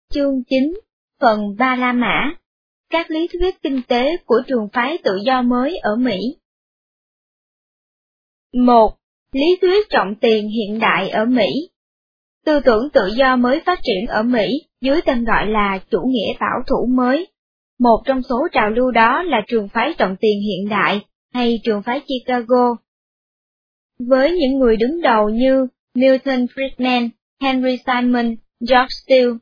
Chương 9, phần Ba La Mã. Các lý thuyết kinh tế của trường phái tự do mới ở Mỹ. 1. Lý thuyết trọng tiền hiện đại ở Mỹ. Tư tưởng tự do mới phát triển ở Mỹ dưới tên gọi là chủ nghĩa bảo thủ mới. Một trong số trào lưu đó là trường phái trọng tiền hiện đại, hay trường phái Chicago. Với những người đứng đầu như Milton Friedman, Henry Simon, George Steele.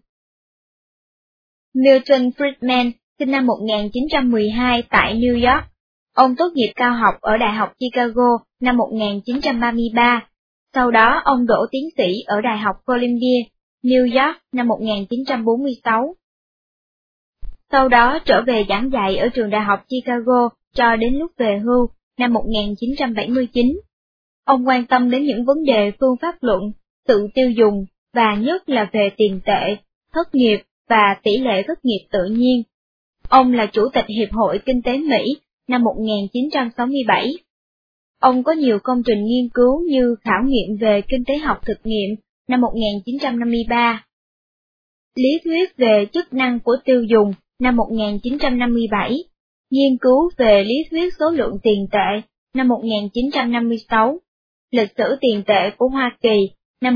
Milton Friedman sinh năm 1912 tại New York. Ông tốt nghiệp cao học ở Đại học Chicago năm 1933. Sau đó ông đỗ tiến sĩ ở Đại học Columbia, New York năm 1946. Sau đó trở về giảng dạy ở trường Đại học Chicago cho đến lúc về hưu năm 1979. Ông quan tâm đến những vấn đề phương pháp luận, tự tiêu dùng, và nhất là về tiền tệ, thất nghiệp và tỷ lệ thất nghiệp tự nhiên. Ông là Chủ tịch Hiệp hội Kinh tế Mỹ năm 1967. Ông có nhiều công trình nghiên cứu như khảo nghiệm về kinh tế học thực nghiệm năm 1953, lý thuyết về chức năng của tiêu dùng năm 1957, nghiên cứu về lý thuyết số lượng tiền tệ năm 1956, lịch sử tiền tệ của Hoa Kỳ năm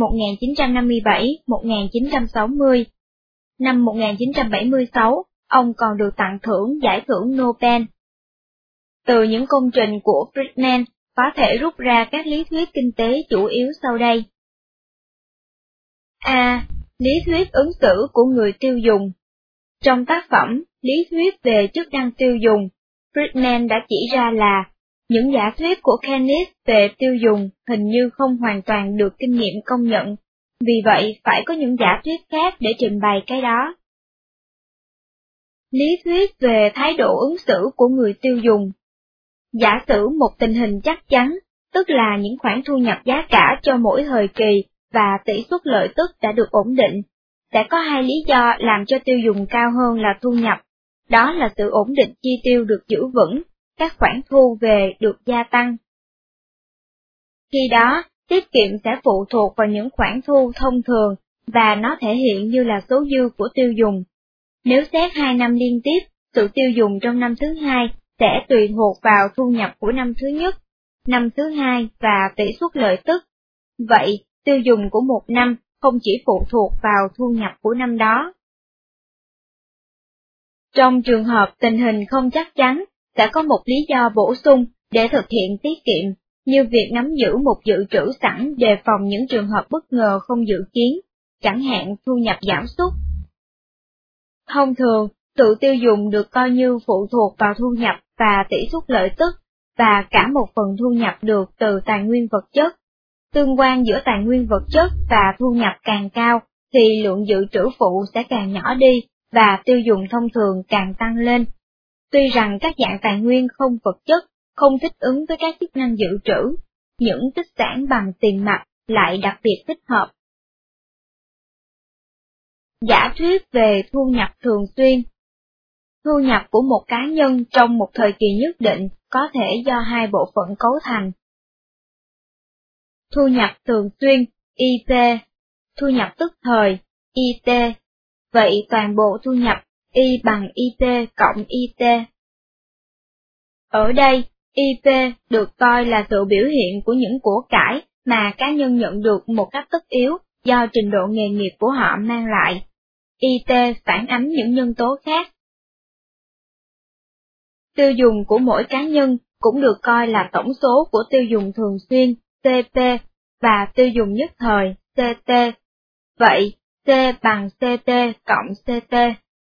1957-1960. Năm 1976, ông còn được tặng thưởng giải thưởng Nobel. Từ những công trình của Friedman có thể rút ra các lý thuyết kinh tế chủ yếu sau đây. A. Lý thuyết ứng xử của người tiêu dùng. Trong tác phẩm Lý thuyết về chức năng tiêu dùng, Friedman đã chỉ ra là những giả thuyết của Keynes về tiêu dùng hình như không hoàn toàn được kinh nghiệm công nhận, vì vậy phải có những giả thuyết khác để trình bày cái đó. Lý thuyết về thái độ ứng xử của người tiêu dùng. Giả sử một tình hình chắc chắn, tức là những khoản thu nhập giá cả cho mỗi thời kỳ và tỷ suất lợi tức đã được ổn định, sẽ có hai lý do làm cho tiêu dùng cao hơn là thu nhập, đó là sự ổn định chi tiêu được giữ vững, các khoản thu về được gia tăng. Khi đó, tiết kiệm sẽ phụ thuộc vào những khoản thu thông thường và nó thể hiện như là số dư của tiêu dùng. Nếu xét 2 năm liên tiếp, sự tiêu dùng trong năm thứ hai sẽ tùy thuộc vào thu nhập của năm thứ nhất, năm thứ hai và tỷ suất lợi tức. Vậy, tiêu dùng của một năm không chỉ phụ thuộc vào thu nhập của năm đó. Trong trường hợp tình hình không chắc chắn, sẽ có một lý do bổ sung để thực hiện tiết kiệm, như việc nắm giữ một dự trữ sẵn đề phòng những trường hợp bất ngờ không dự kiến, chẳng hạn thu nhập giảm sút. Thông thường, sự tiêu dùng được coi như phụ thuộc vào thu nhập và tỷ suất lợi tức, và cả một phần thu nhập được từ tài nguyên vật chất. Tương quan giữa tài nguyên vật chất và thu nhập càng cao, thì lượng dự trữ phụ sẽ càng nhỏ đi, và tiêu dùng thông thường càng tăng lên. Tuy rằng các dạng tài nguyên không vật chất không thích ứng với các chức năng dự trữ, những tích sản bằng tiền mặt lại đặc biệt thích hợp. Giả thuyết về thu nhập thường xuyên. Thu nhập của một cá nhân trong một thời kỳ nhất định có thể do hai bộ phận cấu thành. Thu nhập thường xuyên, IP, thu nhập tức thời, IT. Vậy toàn bộ thu nhập, I bằng IP cộng IT. Ở đây, IP được coi là sự biểu hiện của những của cải mà cá nhân nhận được một cách tất yếu do trình độ nghề nghiệp của họ mang lại. IT phản ánh những nhân tố khác. Tiêu dùng của mỗi cá nhân cũng được coi là tổng số của tiêu dùng thường xuyên, CP, và tiêu dùng nhất thời, CT. Vậy, C bằng CT cộng CT.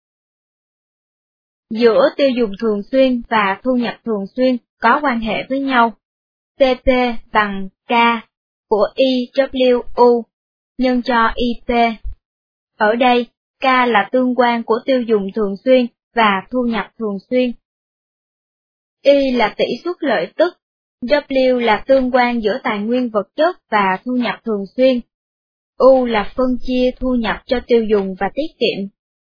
Giữa tiêu dùng thường xuyên và thu nhập thường xuyên có quan hệ với nhau. CP bằng K của IWU nhân cho IP. Ở đây, K là tương quan của tiêu dùng thường xuyên và thu nhập thường xuyên. Y là tỷ suất lợi tức, W là tương quan giữa tài nguyên vật chất và thu nhập thường xuyên. U là phân chia thu nhập cho tiêu dùng và tiết kiệm.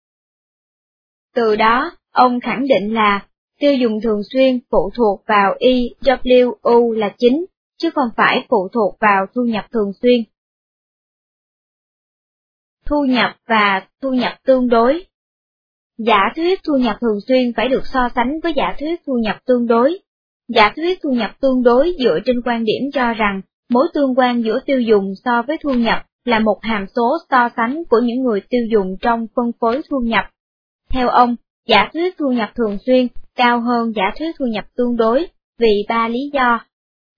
Từ đó, ông khẳng định là tiêu dùng thường xuyên phụ thuộc vào IWU là chính, chứ không phải phụ thuộc vào thu nhập thường xuyên. thu nhập và thu nhập tương đối. Giả thuyết thu nhập thường xuyên phải được so sánh với giả thuyết thu nhập tương đối. Giả thuyết thu nhập tương đối dựa trên quan điểm cho rằng mối tương quan giữa tiêu dùng so với thu nhập là một hàm số so sánh của những người tiêu dùng trong phân phối thu nhập. Theo ông, giả thuyết thu nhập thường xuyên cao hơn giả thuyết thu nhập tương đối vì 3 lý do.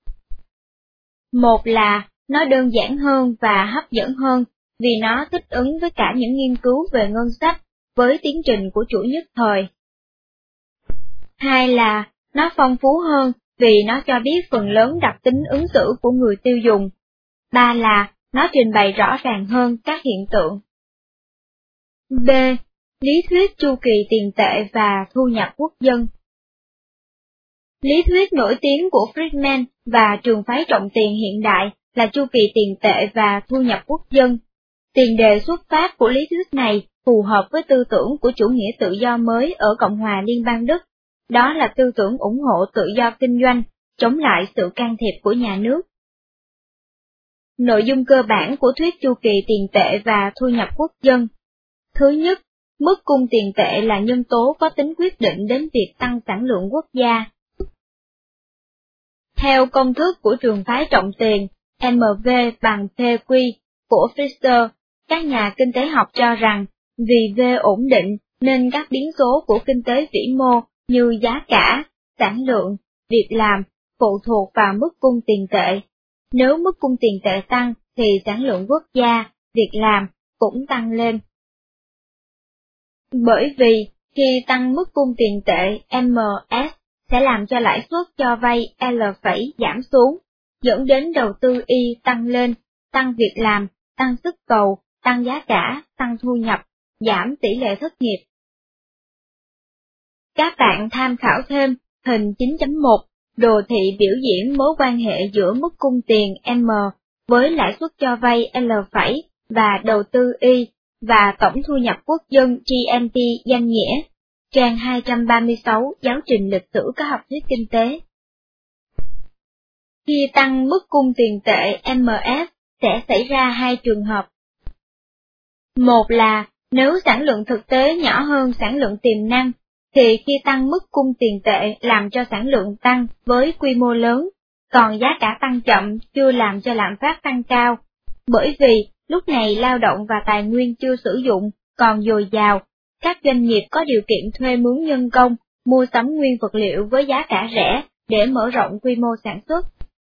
Một là nó đơn giản hơn và hấp dẫn hơn vì nó thích ứng với cả những nghiên cứu về ngân sách với tiến trình của chuỗi nhất thời. Hai là nó phong phú hơn vì nó cho biết phần lớn đặc tính ứng xử của người tiêu dùng. Ba là nó trình bày rõ ràng hơn các hiện tượng. B. Lý thuyết chu kỳ tiền tệ và thu nhập quốc dân. Lý thuyết nổi tiếng của Friedman và trường phái trọng tiền hiện đại là chu kỳ tiền tệ và thu nhập quốc dân. Tiền đề xuất phát của lý thuyết này phù hợp với tư tưởng của chủ nghĩa tự do mới ở Cộng hòa Liên bang Đức, đó là tư tưởng ủng hộ tự do kinh doanh, chống lại sự can thiệp của nhà nước. Nội dung cơ bản của thuyết chu kỳ tiền tệ và thu nhập quốc dân. Thứ nhất, mức cung tiền tệ là nhân tố có tính quyết định đến việc tăng sản lượng quốc gia. Theo công thức của trường phái trọng tiền, MV bằng PQ của Fisher, các nhà kinh tế học cho rằng, vì V ổn định nên các biến số của kinh tế vĩ mô như giá cả, sản lượng, việc làm phụ thuộc vào mức cung tiền tệ. Nếu mức cung tiền tệ tăng thì sản lượng quốc gia, việc làm cũng tăng lên. Bởi vì khi tăng mức cung tiền tệ MS sẽ làm cho lãi suất cho vay L phẩy giảm xuống, dẫn đến đầu tư Y tăng lên, tăng việc làm, tăng sức cầu, tăng giá cả, tăng thu nhập, giảm tỷ lệ thất nghiệp. Các bạn tham khảo thêm hình 9.1, đồ thị biểu diễn mối quan hệ giữa mức cung tiền M với lãi suất cho vay L phẩy và đầu tư Y và tổng thu nhập quốc dân GNP danh nghĩa, trang 236 giáo trình lịch sử các học thuyết kinh tế. Khi tăng mức cung tiền tệ MS sẽ xảy ra hai trường hợp. Một là, nếu sản lượng thực tế nhỏ hơn sản lượng tiềm năng, thì khi tăng mức cung tiền tệ làm cho sản lượng tăng với quy mô lớn, còn giá cả tăng chậm chưa làm cho lạm phát tăng cao, bởi vì lúc này lao động và tài nguyên chưa sử dụng, còn dồi dào, các doanh nghiệp có điều kiện thuê mướn nhân công, mua sắm nguyên vật liệu với giá cả rẻ để mở rộng quy mô sản xuất.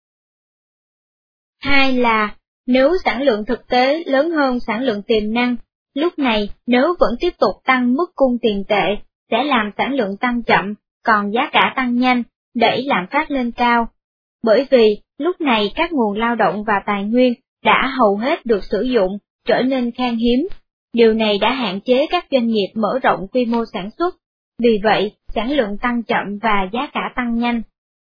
Hai là, nếu sản lượng thực tế lớn hơn sản lượng tiềm năng, lúc này nếu vẫn tiếp tục tăng mức cung tiền tệ, sẽ làm sản lượng tăng chậm, còn giá cả tăng nhanh, đẩy lạm phát lên cao. Bởi vì, lúc này các nguồn lao động và tài nguyên đã hầu hết được sử dụng, trở nên khan hiếm. Điều này đã hạn chế các doanh nghiệp mở rộng quy mô sản xuất, vì vậy sản lượng tăng chậm và giá cả tăng nhanh.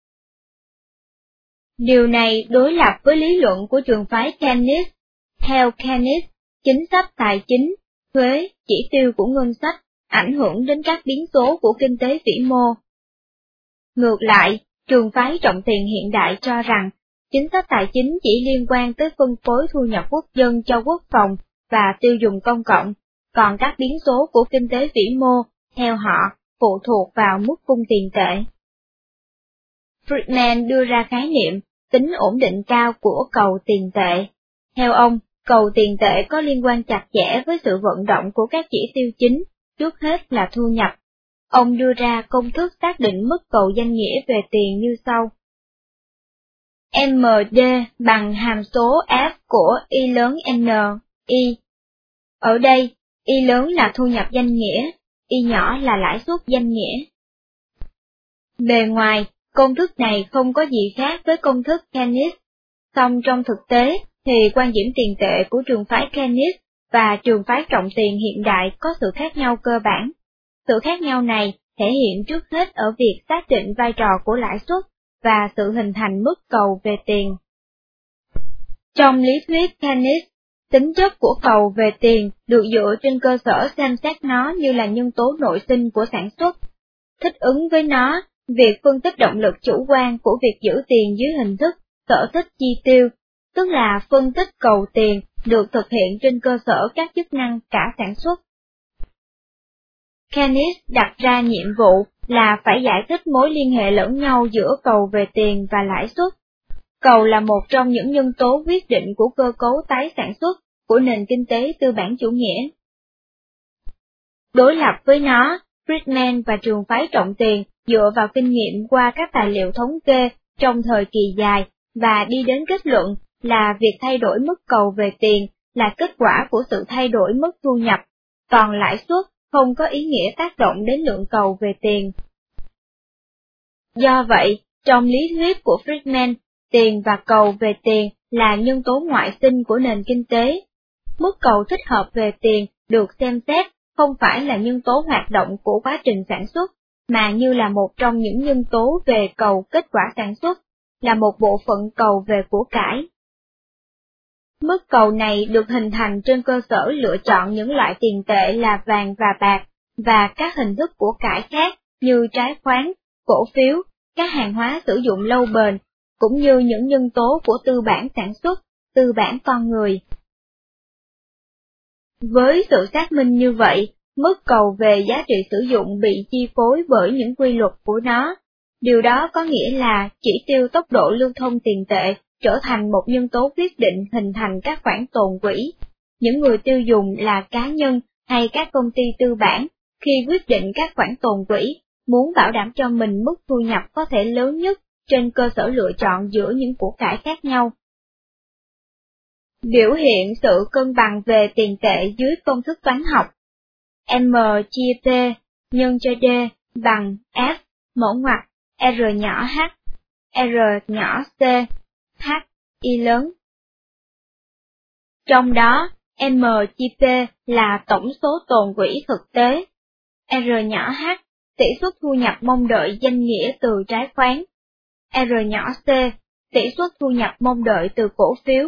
Điều này đối lập với lý luận của trường phái Keynes. Theo Keynes, chính sách tài chính, thuế, chỉ tiêu của ngân sách ảnh hưởng đến các biến số của kinh tế vĩ mô. Ngược lại, trường phái trọng tiền hiện đại cho rằng, chính sách tài chính chỉ liên quan tới phân phối thu nhập quốc dân cho quốc phòng và tiêu dùng công cộng, còn các biến số của kinh tế vĩ mô, theo họ, phụ thuộc vào mức cung tiền tệ. Friedman đưa ra khái niệm tính ổn định cao của cầu tiền tệ. Theo ông, cầu tiền tệ có liên quan chặt chẽ với sự vận động của các chỉ tiêu chính, trước hết là thu nhập. Ông đưa ra công thức xác định mức cầu danh nghĩa về tiền như sau. MD bằng hàm số F của Y lớn N, Y. Ở đây, Y lớn là thu nhập danh nghĩa, Y nhỏ là lãi suất danh nghĩa. Bề ngoài, công thức này không có gì khác với công thức Keynes, song trong thực tế thì quan điểm tiền tệ của trường phái Keynes và trường phái trọng tiền hiện đại có sự khác nhau cơ bản. Sự khác nhau này thể hiện trước hết ở việc xác định vai trò của lãi suất và sự hình thành mức cầu về tiền. Trong lý thuyết Keynes, tính chất của cầu về tiền được dựa trên cơ sở xem xét nó như là nhân tố nội sinh của sản xuất. Thích ứng với nó, việc phân tích động lực chủ quan của việc giữ tiền dưới hình thức sở thích chi tiêu, tức là phân tích cầu tiền được thực hiện trên cơ sở các chức năng cả sản xuất. Keynes đặt ra nhiệm vụ là phải giải thích mối liên hệ lẫn nhau giữa cầu về tiền và lãi suất. Cầu là một trong những nhân tố quyết định của cơ cấu tái sản xuất của nền kinh tế tư bản chủ nghĩa. Đối lập với nó, Friedman và trường phái trọng tiền dựa vào kinh nghiệm qua các tài liệu thống kê trong thời kỳ dài và đi đến kết luận là việc thay đổi mức cầu về tiền là kết quả của sự thay đổi mức thu nhập, còn lãi suất không có ý nghĩa tác động đến lượng cầu về tiền. Do vậy, trong lý thuyết của Friedman, tiền và cầu về tiền là nhân tố ngoại sinh của nền kinh tế. Mức cầu thích hợp về tiền được xem xét không phải là nhân tố hoạt động của quá trình sản xuất, mà như là một trong những nhân tố về cầu kết quả sản xuất, là một bộ phận cầu về của cải. Mức cầu này được hình thành trên cơ sở lựa chọn những loại tiền tệ là vàng và bạc, và các hình thức của cải khác như trái khoán, cổ phiếu, các hàng hóa sử dụng lâu bền, cũng như những nhân tố của tư bản sản xuất, tư bản con người. Với sự xác minh như vậy, mức cầu về giá trị sử dụng bị chi phối bởi những quy luật của nó. Điều đó có nghĩa là chỉ tiêu tốc độ lưu thông tiền tệ trở thành một nhân tố quyết định hình thành các khoản tồn quỹ. Những người tiêu dùng là cá nhân hay các công ty tư bản, khi quyết định các khoản tồn quỹ, muốn bảo đảm cho mình mức thu nhập có thể lớn nhất trên cơ sở lựa chọn giữa những của cải khác nhau. Biểu hiện sự cân bằng về tiền tệ dưới công thức toán học. M chia P nhân cho D bằng F mẫu ngoặc R nhỏ h, R nhỏ c, h y lớn. Trong đó, M chia P là tổng số tồn quỹ thực tế, R nhỏ h tỷ suất thu nhập mong đợi danh nghĩa từ trái khoán, R nhỏ c tỷ suất thu nhập mong đợi từ cổ phiếu.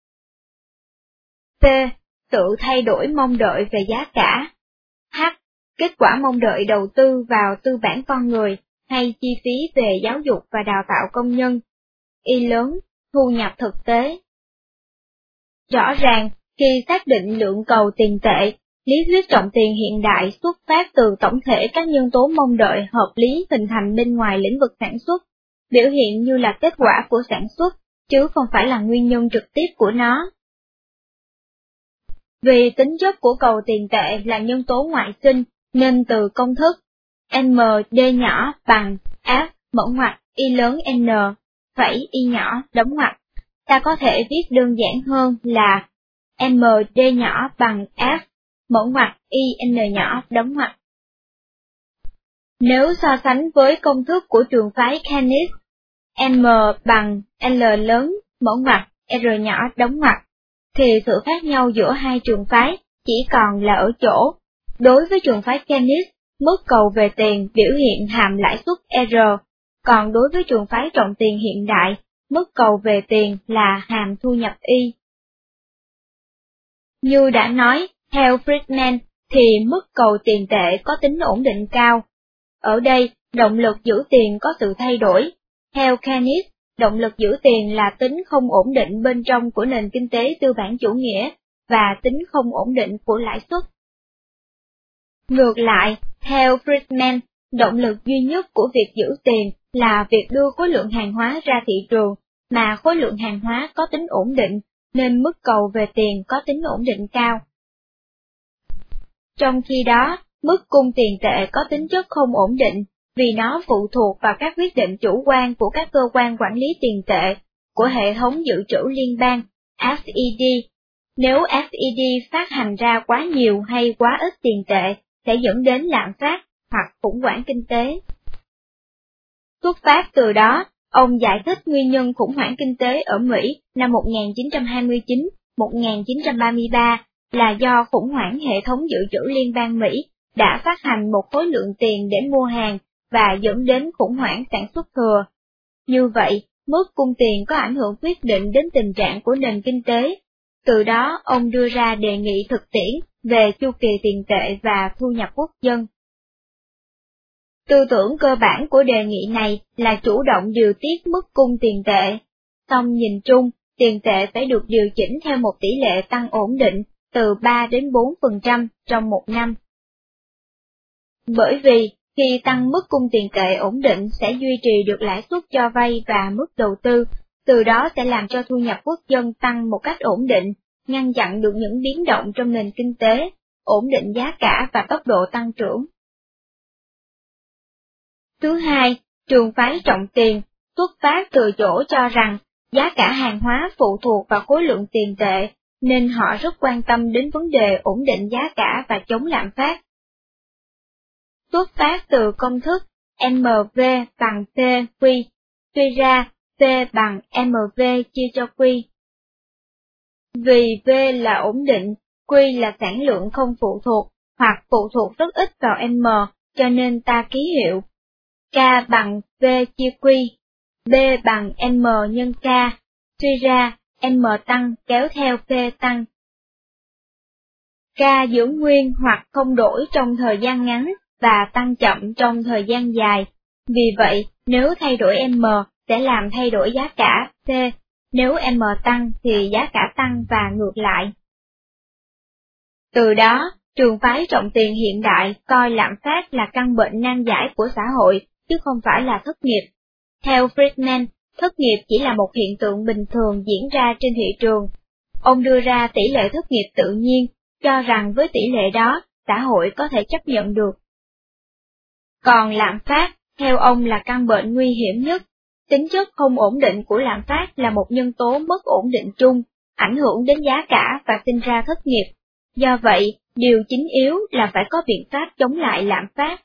P sự thay đổi mong đợi về giá cả. H kết quả mong đợi đầu tư vào tư bản con người hay chi phí về giáo dục và đào tạo công nhân. Y lớn thu nhập thực tế. Rõ ràng, khi xác định lượng cầu tiền tệ, lý thuyết trọng tiền hiện đại xuất phát từ tổng thể các nhân tố mong đợi hợp lý hình thành bên ngoài lĩnh vực sản xuất, biểu hiện như là kết quả của sản xuất, chứ không phải là nguyên nhân trực tiếp của nó. Vì tính chất của cầu tiền tệ là nhân tố ngoại sinh, nên từ công thức MD nhỏ bằng F mẫu ngoặc Y lớn N phẩy Y nhỏ đóng ngoặc, ta có thể viết đơn giản hơn là MD nhỏ bằng F mẫu ngoặc Y N nhỏ đóng ngoặc. Nếu so sánh với công thức của trường phái Keynes, M bằng L lớn mẫu ngoặc R nhỏ đóng ngoặc, thì sự khác nhau giữa hai trường phái chỉ còn là ở chỗ, đối với trường phái Keynes, mức cầu về tiền biểu hiện hàm lãi suất R, còn đối với trường phái trọng tiền hiện đại, mức cầu về tiền là hàm thu nhập Y. Như đã nói, theo Friedman, thì mức cầu tiền tệ có tính ổn định cao. Ở đây, động lực giữ tiền có sự thay đổi. Theo Keynes, động lực giữ tiền là tính không ổn định bên trong của nền kinh tế tư bản chủ nghĩa, và tính không ổn định của lãi suất. Ngược lại, theo Friedman, động lực duy nhất của việc giữ tiền là việc đưa khối lượng hàng hóa ra thị trường, mà khối lượng hàng hóa có tính ổn định, nên mức cầu về tiền có tính ổn định cao. Trong khi đó, mức cung tiền tệ có tính chất không ổn định, vì nó phụ thuộc vào các quyết định chủ quan của các cơ quan quản lý tiền tệ, của hệ thống dự trữ liên bang, FED. Nếu FED phát hành ra quá nhiều hay quá ít tiền tệ, sẽ dẫn đến lạm phát hoặc khủng hoảng kinh tế. Xuất phát từ đó, ông giải thích nguyên nhân khủng hoảng kinh tế ở Mỹ năm 1929-1933 là do khủng hoảng hệ thống dự trữ liên bang Mỹ đã phát hành một khối lượng tiền để mua hàng và dẫn đến khủng hoảng sản xuất thừa. Như vậy, mức cung tiền có ảnh hưởng quyết định đến tình trạng của nền kinh tế. Từ đó, ông đưa ra đề nghị thực tiễn về chu kỳ tiền tệ và thu nhập quốc dân. Tư tưởng cơ bản của đề nghị này là chủ động điều tiết mức cung tiền tệ. Song nhìn chung, tiền tệ phải được điều chỉnh theo một tỷ lệ tăng ổn định từ 3 đến 4% trong một năm. Bởi vì, khi tăng mức cung tiền tệ ổn định sẽ duy trì được lãi suất cho vay và mức đầu tư, từ đó sẽ làm cho thu nhập quốc dân tăng một cách ổn định, ngăn chặn được những biến động trong nền kinh tế, ổn định giá cả và tốc độ tăng trưởng. Thứ hai, trường phái trọng tiền, xuất phát từ chỗ cho rằng giá cả hàng hóa phụ thuộc vào khối lượng tiền tệ, nên họ rất quan tâm đến vấn đề ổn định giá cả và chống lạm phát. Xuất phát từ công thức MV bằng PQ, suy ra P bằng MV chia cho Q. Vì V là ổn định, Q là sản lượng không phụ thuộc, hoặc phụ thuộc rất ít vào M, cho nên ta ký hiệu K bằng V chia Q, B bằng M nhân K, suy ra M tăng kéo theo P tăng. K giữ nguyên hoặc không đổi trong thời gian ngắn và tăng chậm trong thời gian dài. Vì vậy, nếu thay đổi M sẽ làm thay đổi giá cả P, nếu M tăng thì giá cả tăng và ngược lại. Từ đó, trường phái trọng tiền hiện đại coi lạm phát là căn bệnh nan giải của xã hội, chứ không phải là thất nghiệp. Theo Friedman, thất nghiệp chỉ là một hiện tượng bình thường diễn ra trên thị trường. Ông đưa ra tỷ lệ thất nghiệp tự nhiên, cho rằng với tỷ lệ đó, xã hội có thể chấp nhận được. Còn lạm phát, theo ông là căn bệnh nguy hiểm nhất. Tính chất không ổn định của lạm phát là một nhân tố mất ổn định chung, ảnh hưởng đến giá cả và sinh ra thất nghiệp. Do vậy, điều chính yếu là phải có biện pháp chống lại lạm phát.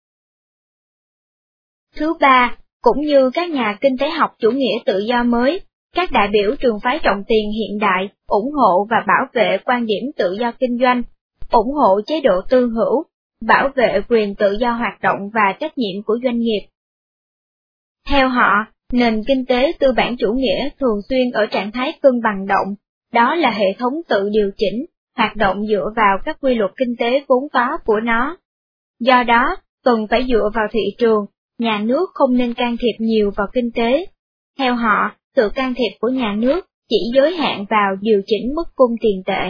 Thứ ba, cũng như các nhà kinh tế học chủ nghĩa tự do mới, các đại biểu trường phái trọng tiền hiện đại ủng hộ và bảo vệ quan điểm tự do kinh doanh, ủng hộ chế độ tư hữu, bảo vệ quyền tự do hoạt động và trách nhiệm của doanh nghiệp. Theo họ, nền kinh tế tư bản chủ nghĩa thường xuyên ở trạng thái cân bằng động, đó là hệ thống tự điều chỉnh, hoạt động dựa vào các quy luật kinh tế vốn có của nó. Do đó, cần phải dựa vào thị trường, nhà nước không nên can thiệp nhiều vào kinh tế. Theo họ, sự can thiệp của nhà nước chỉ giới hạn vào điều chỉnh mức cung tiền tệ.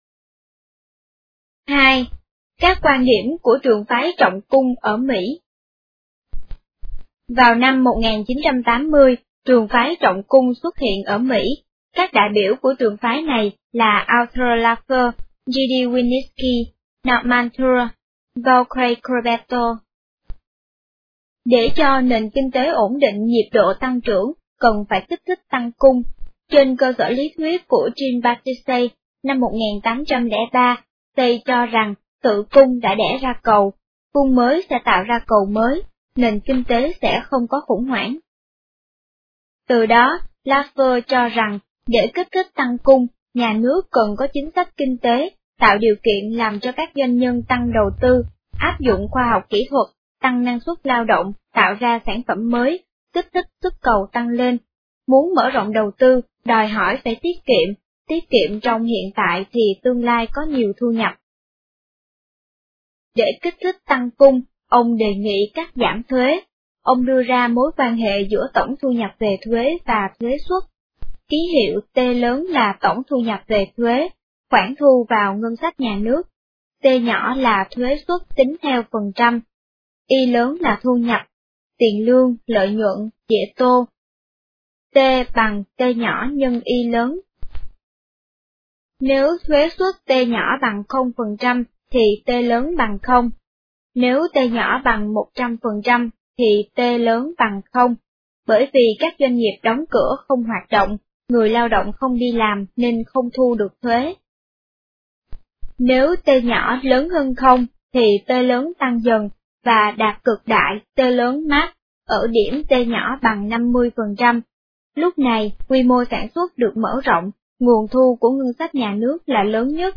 2. Các quan điểm của trường phái trọng cung ở Mỹ. Vào năm 1980, trường phái trọng cung xuất hiện ở Mỹ. Các đại biểu của trường phái này là Arthur Laffer, G.D. Winniski, Norman Tour, Bocray Corbeto. Để cho nền kinh tế ổn định nhịp độ tăng trưởng, cần phải kích thích tăng cung. Trên cơ sở lý thuyết của Jean-Baptiste Say, năm 1803, Say cho rằng tự cung đã đẻ ra cầu, cung mới sẽ tạo ra cầu mới, nền kinh tế sẽ không có khủng hoảng. Từ đó, Laffer cho rằng, để kích thích tăng cung, nhà nước cần có chính sách kinh tế, tạo điều kiện làm cho các doanh nhân tăng đầu tư, áp dụng khoa học kỹ thuật, tăng năng suất lao động, tạo ra sản phẩm mới, kích thích sức cầu tăng lên. Muốn mở rộng đầu tư, đòi hỏi phải tiết kiệm trong hiện tại thì tương lai có nhiều thu nhập. Để kích thích tăng cung, ông đề nghị cắt giảm thuế. Ông đưa ra mối quan hệ giữa tổng thu nhập về thuế và thuế suất. Ký hiệu T lớn là tổng thu nhập về thuế, khoản thu vào ngân sách nhà nước. T nhỏ là thuế suất tính theo phần trăm. Y lớn là thu nhập, tiền lương, lợi nhuận, dễ tô. T bằng T nhỏ nhân Y lớn. Nếu thuế suất T nhỏ bằng 0% thì T lớn bằng 0. Nếu T nhỏ bằng 100% thì T lớn bằng 0. Bởi vì các doanh nghiệp đóng cửa không hoạt động, người lao động không đi làm nên không thu được thuế. Nếu T nhỏ lớn hơn 0 thì T lớn tăng dần và đạt cực đại T lớn max ở điểm T nhỏ bằng 50%. Lúc này, quy mô sản xuất được mở rộng, nguồn thu của ngân sách nhà nước là lớn nhất.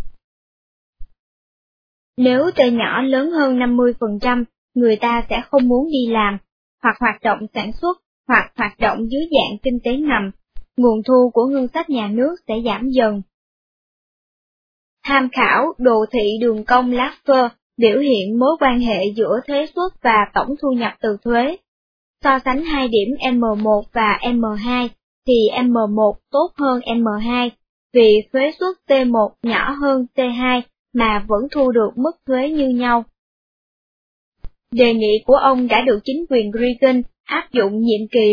Nếu T nhỏ lớn hơn 50%, người ta sẽ không muốn đi làm, hoặc hoạt động sản xuất, hoặc hoạt động dưới dạng kinh tế ngầm, nguồn thu của ngân sách nhà nước sẽ giảm dần. Tham khảo đồ thị đường cong Laffer biểu hiện mối quan hệ giữa thuế suất và tổng thu nhập từ thuế. So sánh hai điểm M1 và M2, thì M1 tốt hơn M2, vì thuế suất T1 nhỏ hơn T2 mà vẫn thu được mức thuế như nhau. Đề nghị của ông đã được chính quyền Reagan áp dụng nhiệm kỳ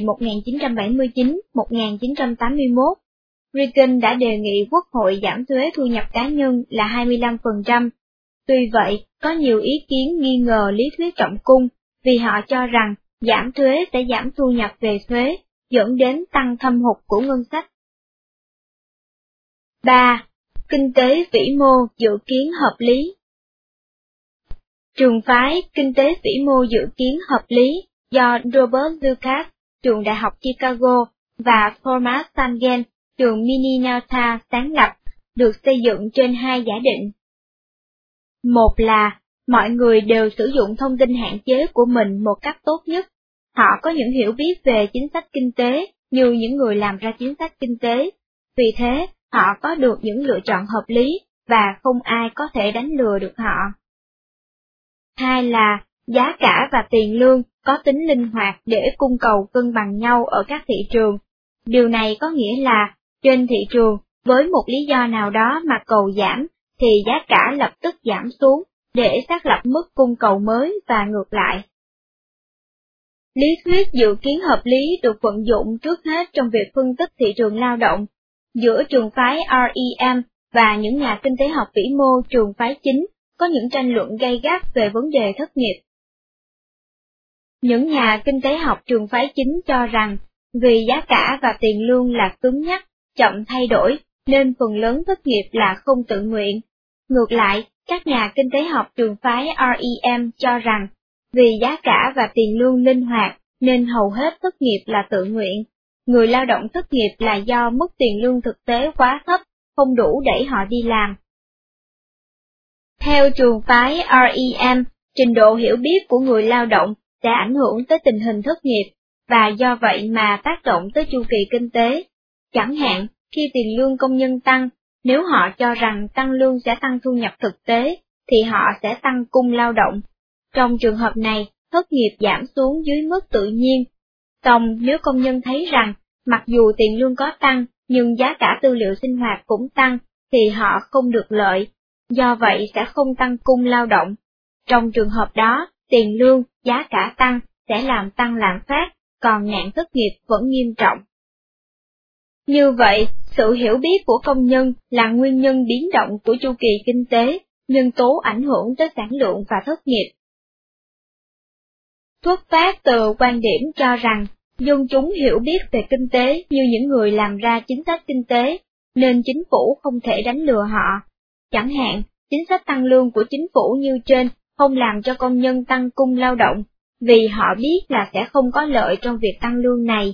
1979-1981. Reagan đã đề nghị Quốc hội giảm thuế thu nhập cá nhân là 25%. Tuy vậy, có nhiều ý kiến nghi ngờ lý thuyết trọng cung, vì họ cho rằng giảm thuế sẽ giảm thu nhập về thuế, dẫn đến tăng thâm hụt của ngân sách. 3. Kinh tế vĩ mô dự kiến hợp lý. Trường phái Kinh tế vĩ mô dự kiến hợp lý do Robert Lucas, trường Đại học Chicago, và Thomas Sangen, trường Minnesota sáng lập, được xây dựng trên hai giả định. Một là, mọi người đều sử dụng thông tin hạn chế của mình một cách tốt nhất. Họ có những hiểu biết về chính sách kinh tế như những người làm ra chính sách kinh tế. Vì thế, họ có được những lựa chọn hợp lý, và không ai có thể đánh lừa được họ. Hai là, giá cả và tiền lương có tính linh hoạt để cung cầu cân bằng nhau ở các thị trường. Điều này có nghĩa là, trên thị trường, với một lý do nào đó mà cầu giảm, thì giá cả lập tức giảm xuống, để xác lập mức cung cầu mới và ngược lại. Lý thuyết dự kiến hợp lý được vận dụng trước hết trong việc phân tích thị trường lao động. Giữa trường phái REM và những nhà kinh tế học vĩ mô trường phái chính, có những tranh luận gay gắt về vấn đề thất nghiệp. Những nhà kinh tế học trường phái chính cho rằng, vì giá cả và tiền lương là cứng nhắc, chậm thay đổi, nên phần lớn thất nghiệp là không tự nguyện. Ngược lại, các nhà kinh tế học trường phái REM cho rằng, vì giá cả và tiền lương linh hoạt, nên hầu hết thất nghiệp là tự nguyện. Người lao động thất nghiệp là do mức tiền lương thực tế quá thấp, không đủ đẩy họ đi làm. Theo trường phái REM, trình độ hiểu biết của người lao động sẽ ảnh hưởng tới tình hình thất nghiệp, và do vậy mà tác động tới chu kỳ kinh tế. Chẳng hạn, khi tiền lương công nhân tăng, nếu họ cho rằng tăng lương sẽ tăng thu nhập thực tế, thì họ sẽ tăng cung lao động. Trong trường hợp này, thất nghiệp giảm xuống dưới mức tự nhiên. Song nếu công nhân thấy rằng, mặc dù tiền lương có tăng, nhưng giá cả tư liệu sinh hoạt cũng tăng, thì họ không được lợi, do vậy sẽ không tăng cung lao động. Trong trường hợp đó, tiền lương, giá cả tăng, sẽ làm tăng lạm phát, còn nạn thất nghiệp vẫn nghiêm trọng. Như vậy, sự hiểu biết của công nhân là nguyên nhân biến động của chu kỳ kinh tế, nhân tố ảnh hưởng tới sản lượng và thất nghiệp. Xuất phát từ quan điểm cho rằng, dân chúng hiểu biết về kinh tế như những người làm ra chính sách kinh tế, nên chính phủ không thể đánh lừa họ. Chẳng hạn, chính sách tăng lương của chính phủ như trên không làm cho công nhân tăng cung lao động, vì họ biết là sẽ không có lợi trong việc tăng lương này.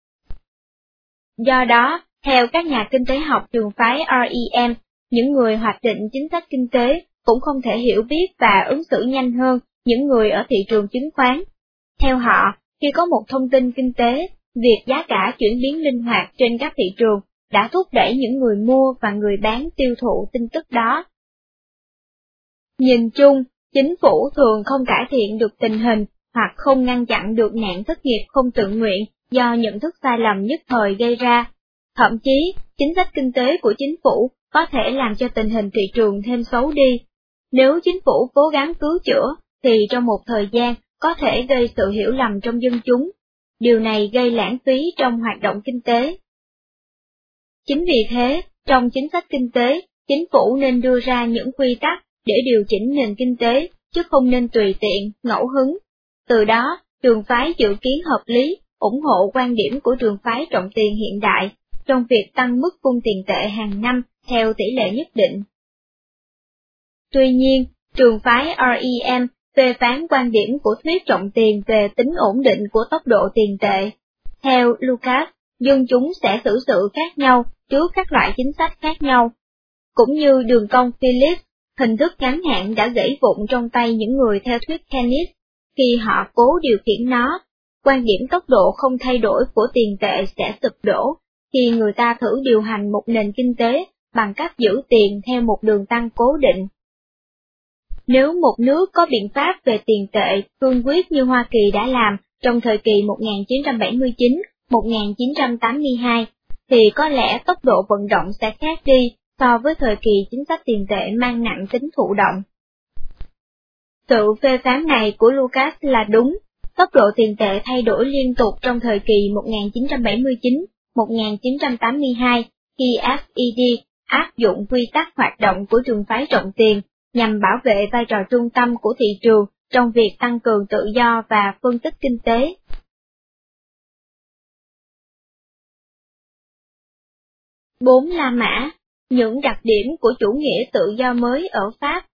Do đó, theo các nhà kinh tế học trường phái REM, những người hoạch định chính sách kinh tế cũng không thể hiểu biết và ứng xử nhanh hơn những người ở thị trường chứng khoán. Theo họ, khi có một thông tin kinh tế, việc giá cả chuyển biến linh hoạt trên các thị trường đã thúc đẩy những người mua và người bán tiêu thụ tin tức đó. Nhìn chung, chính phủ thường không cải thiện được tình hình hoặc không ngăn chặn được nạn thất nghiệp không tự nguyện do nhận thức sai lầm nhất thời gây ra. Thậm chí, chính sách kinh tế của chính phủ có thể làm cho tình hình thị trường thêm xấu đi. Nếu chính phủ cố gắng cứu chữa, thì trong một thời gian có thể gây sự hiểu lầm trong dân chúng. Điều này gây lãng phí trong hoạt động kinh tế. Chính vì thế, trong chính sách kinh tế, chính phủ nên đưa ra những quy tắc để điều chỉnh nền kinh tế, chứ không nên tùy tiện, ngẫu hứng. Từ đó, trường phái dự kiến hợp lý, ủng hộ quan điểm của trường phái trọng tiền hiện đại, trong việc tăng mức cung tiền tệ hàng năm theo tỷ lệ nhất định. Tuy nhiên, trường phái REM phê phán quan điểm của thuyết trọng tiền về tính ổn định của tốc độ tiền tệ. Theo Lucas, dân chúng sẽ xử sự khác nhau trước các loại chính sách khác nhau. Cũng như đường cong Phillips, hình thức ngắn hạn đã gãy vụn trong tay những người theo thuyết Keynes, khi họ cố điều khiển nó. Quan điểm tốc độ không thay đổi của tiền tệ sẽ sụp đổ khi người ta thử điều hành một nền kinh tế bằng cách giữ tiền theo một đường tăng cố định. Nếu một nước có biện pháp về tiền tệ cương quyết như Hoa Kỳ đã làm trong thời kỳ 1982, thì có lẽ tốc độ vận động sẽ khác đi so với thời kỳ chính sách tiền tệ mang nặng tính thụ động. Sự phê phán này của Lucas là đúng, tốc độ tiền tệ thay đổi liên tục trong thời kỳ 1979-1982 khi FED áp dụng quy tắc hoạt động của trường phái rộng tiền nhằm bảo vệ vai trò trung tâm của thị trường trong việc tăng cường tự do và phân tích kinh tế. 4 La Mã, những đặc điểm của chủ nghĩa tự do mới ở Pháp.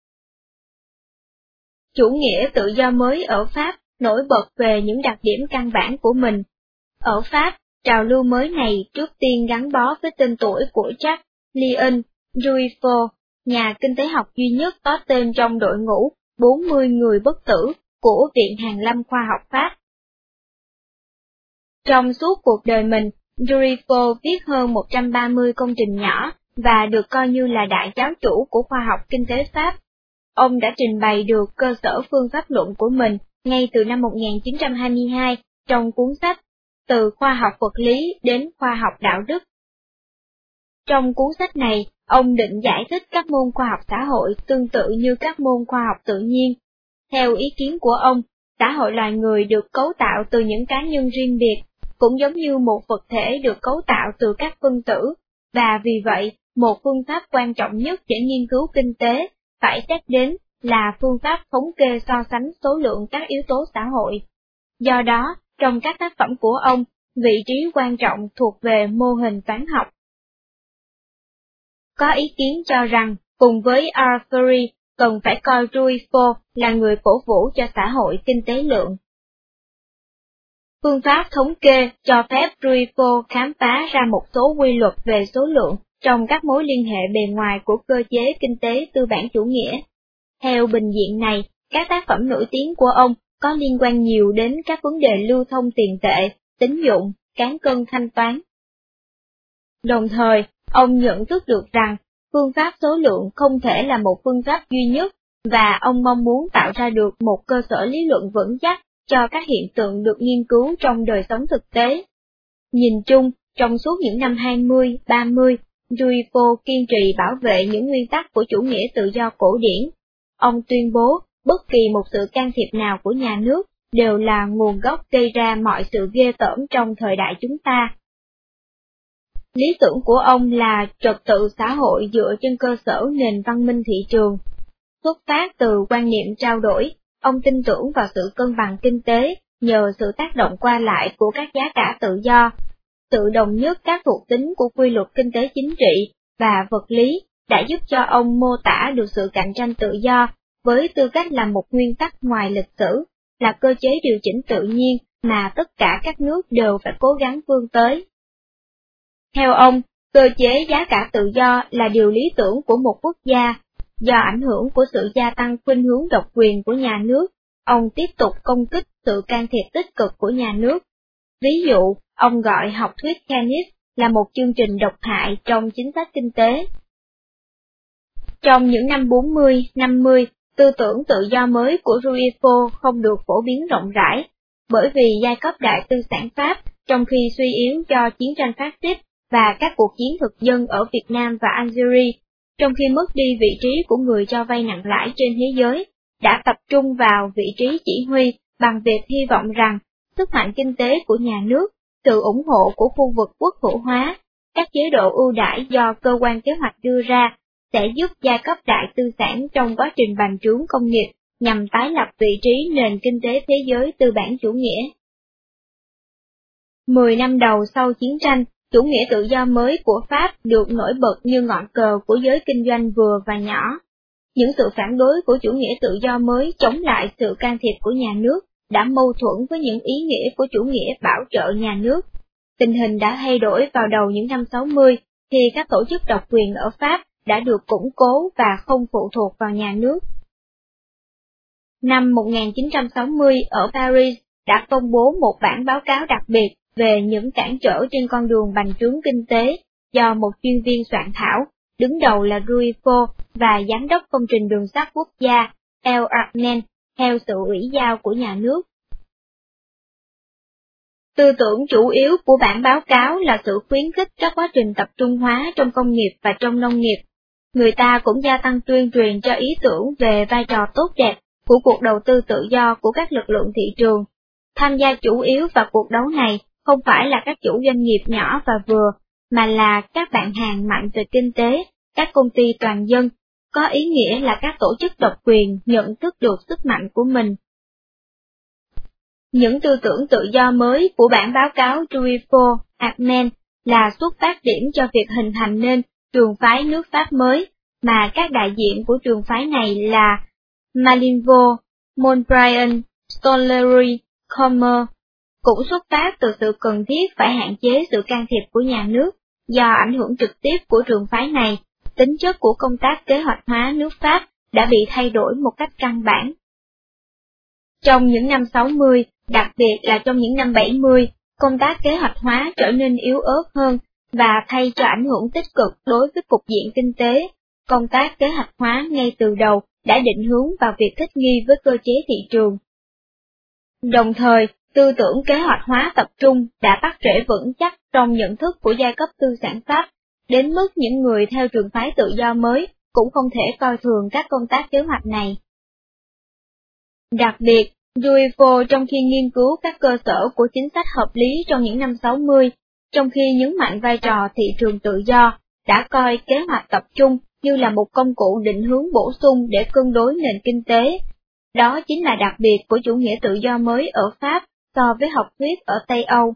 Chủ nghĩa tự do mới ở Pháp nổi bật về những đặc điểm căn bản của mình. Ở Pháp, trào lưu mới này trước tiên gắn bó với tên tuổi của Jacques Léon Ruffieux, nhà kinh tế học duy nhất có tên trong đội ngũ 40 người bất tử của Viện Hàn lâm Khoa học Pháp. Trong suốt cuộc đời mình, Ruffieux viết hơn 130 công trình nhỏ và được coi như là đại giáo chủ của khoa học kinh tế Pháp. Ông đã trình bày được cơ sở phương pháp luận của mình ngay từ năm 1922 trong cuốn sách Từ khoa học vật lý đến khoa học đạo đức. Trong cuốn sách này, ông định giải thích các môn khoa học xã hội tương tự như các môn khoa học tự nhiên. Theo ý kiến của ông, xã hội loài người được cấu tạo từ những cá nhân riêng biệt, cũng giống như một vật thể được cấu tạo từ các phân tử, và vì vậy, một phương pháp quan trọng nhất để nghiên cứu kinh tế phải xét đến là phương pháp thống kê so sánh số lượng các yếu tố xã hội. Do đó, trong các tác phẩm của ông, vị trí quan trọng thuộc về mô hình toán học. Có ý kiến cho rằng, cùng với Arthuri, cần phải coi Ruffieux là người cổ vũ cho xã hội kinh tế lượng. Phương pháp thống kê cho phép Ruffieux khám phá ra một số quy luật về số lượng trong các mối liên hệ bề ngoài của cơ chế kinh tế tư bản chủ nghĩa. Theo bình diện này, các tác phẩm nổi tiếng của ông có liên quan nhiều đến các vấn đề lưu thông tiền tệ, tín dụng, cán cân thanh toán. Đồng thời, ông nhận thức được rằng, phương pháp số lượng không thể là một phương pháp duy nhất, và ông mong muốn tạo ra được một cơ sở lý luận vững chắc cho các hiện tượng được nghiên cứu trong đời sống thực tế. Nhìn chung, trong suốt những năm 20, 30, Ruffieux kiên trì bảo vệ những nguyên tắc của chủ nghĩa tự do cổ điển. Ông tuyên bố, bất kỳ một sự can thiệp nào của nhà nước đều là nguồn gốc gây ra mọi sự ghê tởm trong thời đại chúng ta. Lý tưởng của ông là trật tự xã hội dựa trên cơ sở nền văn minh thị trường. Xuất phát từ quan niệm trao đổi, ông tin tưởng vào sự cân bằng kinh tế nhờ sự tác động qua lại của các giá cả tự do. Sự đồng nhất các thuộc tính của quy luật kinh tế chính trị và vật lý đã giúp cho ông mô tả được sự cạnh tranh tự do với tư cách là một nguyên tắc ngoài lịch sử, là cơ chế điều chỉnh tự nhiên mà tất cả các nước đều phải cố gắng vươn tới. Theo ông, cơ chế giá cả tự do là điều lý tưởng của một quốc gia. Do ảnh hưởng của sự gia tăng khuynh hướng độc quyền của nhà nước, ông tiếp tục công kích sự can thiệp tích cực của nhà nước. Ví dụ, ông gọi học thuyết Keynes là một chương trình độc hại trong chính sách kinh tế. Trong những năm 40, 50, tư tưởng tự do mới của Ruffieux không được phổ biến rộng rãi, bởi vì giai cấp đại tư sản Pháp, trong khi suy yếu do chiến tranh phát xít và các cuộc chiến thực dân ở Việt Nam và Algeria, trong khi mất đi vị trí của người cho vay nặng lãi trên thế giới, đã tập trung vào vị trí chỉ huy bằng việc hy vọng rằng sức mạnh kinh tế của nhà nước, sự ủng hộ của khu vực quốc hữu hóa, các chế độ ưu đãi do cơ quan kế hoạch đưa ra sẽ giúp giai cấp đại tư sản trong quá trình bành trướng công nghiệp nhằm tái lập vị trí nền kinh tế thế giới tư bản chủ nghĩa. 10 năm đầu sau chiến tranh, chủ nghĩa tự do mới của Pháp được nổi bật như ngọn cờ của giới kinh doanh vừa và nhỏ. Những sự phản đối của chủ nghĩa tự do mới chống lại sự can thiệp của nhà nước đã mâu thuẫn với những ý nghĩa của chủ nghĩa bảo trợ nhà nước. Tình hình đã thay đổi vào đầu những năm 60, khi các tổ chức độc quyền ở Pháp đã được củng cố và không phụ thuộc vào nhà nước. Năm 1960 ở Paris đã công bố một bản báo cáo đặc biệt về những cản trở trên con đường bành trướng kinh tế do một chuyên viên soạn thảo, đứng đầu là Ruffieux và giám đốc công trình đường sắt quốc gia L. Arnel, theo sự ủy giao của nhà nước. Tư tưởng chủ yếu của bản báo cáo là sự khuyến khích các quá trình tập trung hóa trong công nghiệp và trong nông nghiệp. Người ta cũng gia tăng tuyên truyền cho ý tưởng về vai trò tốt đẹp của cuộc đầu tư tự do của các lực lượng thị trường. Tham gia chủ yếu vào cuộc đấu này không phải là các chủ doanh nghiệp nhỏ và vừa, mà là các bạn hàng mạnh về kinh tế, các công ty toàn dân, có ý nghĩa là các tổ chức độc quyền nhận thức được sức mạnh của mình. Những tư tưởng tự do mới của bản báo cáo Duifo Armen là xuất phát điểm cho việc hình thành nên trường phái nước Pháp mới, mà các đại diện của trường phái này là Malinvo, Montbriand, Stollery, Comer, cũng xuất phát từ sự cần thiết phải hạn chế sự can thiệp của nhà nước, do ảnh hưởng trực tiếp của trường phái này, tính chất của công tác kế hoạch hóa nước Pháp đã bị thay đổi một cách căn bản. Trong những năm 60, đặc biệt là trong những năm 70, công tác kế hoạch hóa trở nên yếu ớt hơn, và thay cho ảnh hưởng tích cực đối với cục diện kinh tế, công tác kế hoạch hóa ngay từ đầu đã định hướng vào việc thích nghi với cơ chế thị trường. Đồng thời, tư tưởng kế hoạch hóa tập trung đã bắt rễ vững chắc trong nhận thức của giai cấp tư sản Pháp, đến mức những người theo trường phái tự do mới cũng không thể coi thường các công tác kế hoạch này. Đặc biệt, Duifo trong khi nghiên cứu các cơ sở của chính sách hợp lý trong những năm 60, trong khi nhấn mạnh vai trò thị trường tự do, đã coi kế hoạch tập trung như là một công cụ định hướng bổ sung để cân đối nền kinh tế. Đó chính là đặc biệt của chủ nghĩa tự do mới ở Pháp so với học thuyết ở Tây Âu.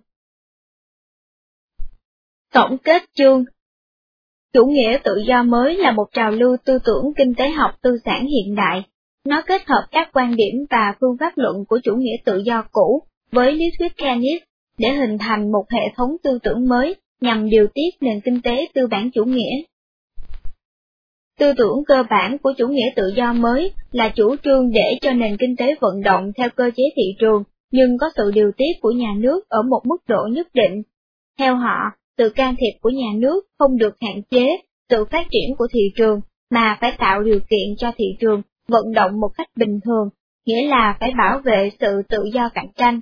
Tổng kết chương. Chủ nghĩa tự do mới là một trào lưu tư tưởng kinh tế học tư sản hiện đại. Nó kết hợp các quan điểm và phương pháp luận của chủ nghĩa tự do cũ với lý thuyết Keynes để hình thành một hệ thống tư tưởng mới nhằm điều tiết nền kinh tế tư bản chủ nghĩa. Tư tưởng cơ bản của chủ nghĩa tự do mới là chủ trương để cho nền kinh tế vận động theo cơ chế thị trường, nhưng có sự điều tiết của nhà nước ở một mức độ nhất định. Theo họ, sự can thiệp của nhà nước không được hạn chế sự phát triển của thị trường, mà phải tạo điều kiện cho thị trường vận động một cách bình thường, nghĩa là phải bảo vệ sự tự do cạnh tranh.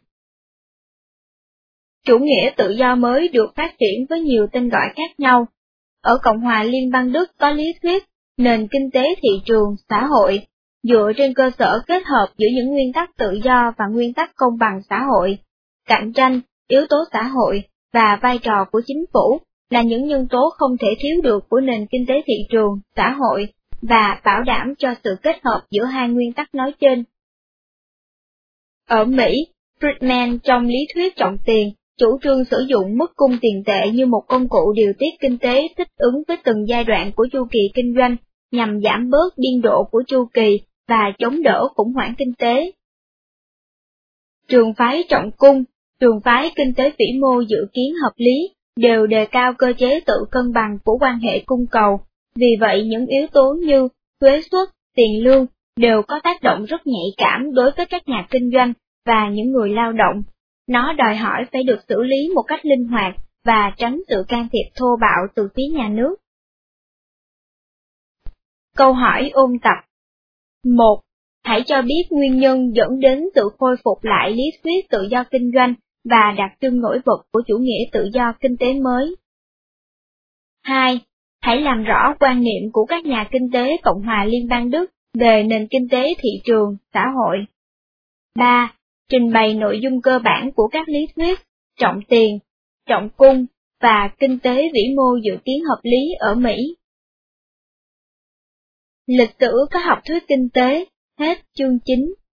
Chủ nghĩa tự do mới được phát triển với nhiều tên gọi khác nhau. Ở Cộng hòa Liên bang Đức có lý thuyết nền kinh tế thị trường xã hội, dựa trên cơ sở kết hợp giữa những nguyên tắc tự do và nguyên tắc công bằng xã hội. Cạnh tranh, yếu tố xã hội và vai trò của chính phủ là những nhân tố không thể thiếu được của nền kinh tế thị trường, xã hội, và bảo đảm cho sự kết hợp giữa hai nguyên tắc nói trên. Ở Mỹ, Friedman trong lý thuyết trọng tiền, chủ trương sử dụng mức cung tiền tệ như một công cụ điều tiết kinh tế thích ứng với từng giai đoạn của chu kỳ kinh doanh, nhằm giảm bớt biên độ của chu kỳ và chống đỡ khủng hoảng kinh tế. Trường phái trọng cung, trường phái kinh tế vĩ mô dự kiến hợp lý, đều đề cao cơ chế tự cân bằng của quan hệ cung cầu, vì vậy những yếu tố như thuế suất, tiền lương đều có tác động rất nhạy cảm đối với các nhà kinh doanh và những người lao động. Nó đòi hỏi phải được xử lý một cách linh hoạt và tránh sự can thiệp thô bạo từ phía nhà nước. Câu hỏi ôn tập. 1. Hãy cho biết nguyên nhân dẫn đến sự khôi phục lại lý thuyết tự do kinh doanh và đặc trưng nổi bật của chủ nghĩa tự do kinh tế mới. 2. Hãy làm rõ quan niệm của các nhà kinh tế Cộng hòa Liên bang Đức về nền kinh tế thị trường, xã hội. 3. Trình bày nội dung cơ bản của các lý thuyết trọng tiền, trọng cung và kinh tế vĩ mô dự kiến hợp lý ở Mỹ. Lịch sử có học thuyết kinh tế, hết chương 9.